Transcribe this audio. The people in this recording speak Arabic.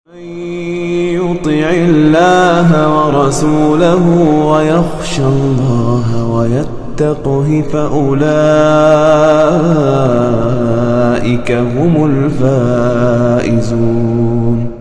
من يطع الله ورسوله ويخشى الله ويتقه فأولئك هم الفائزون.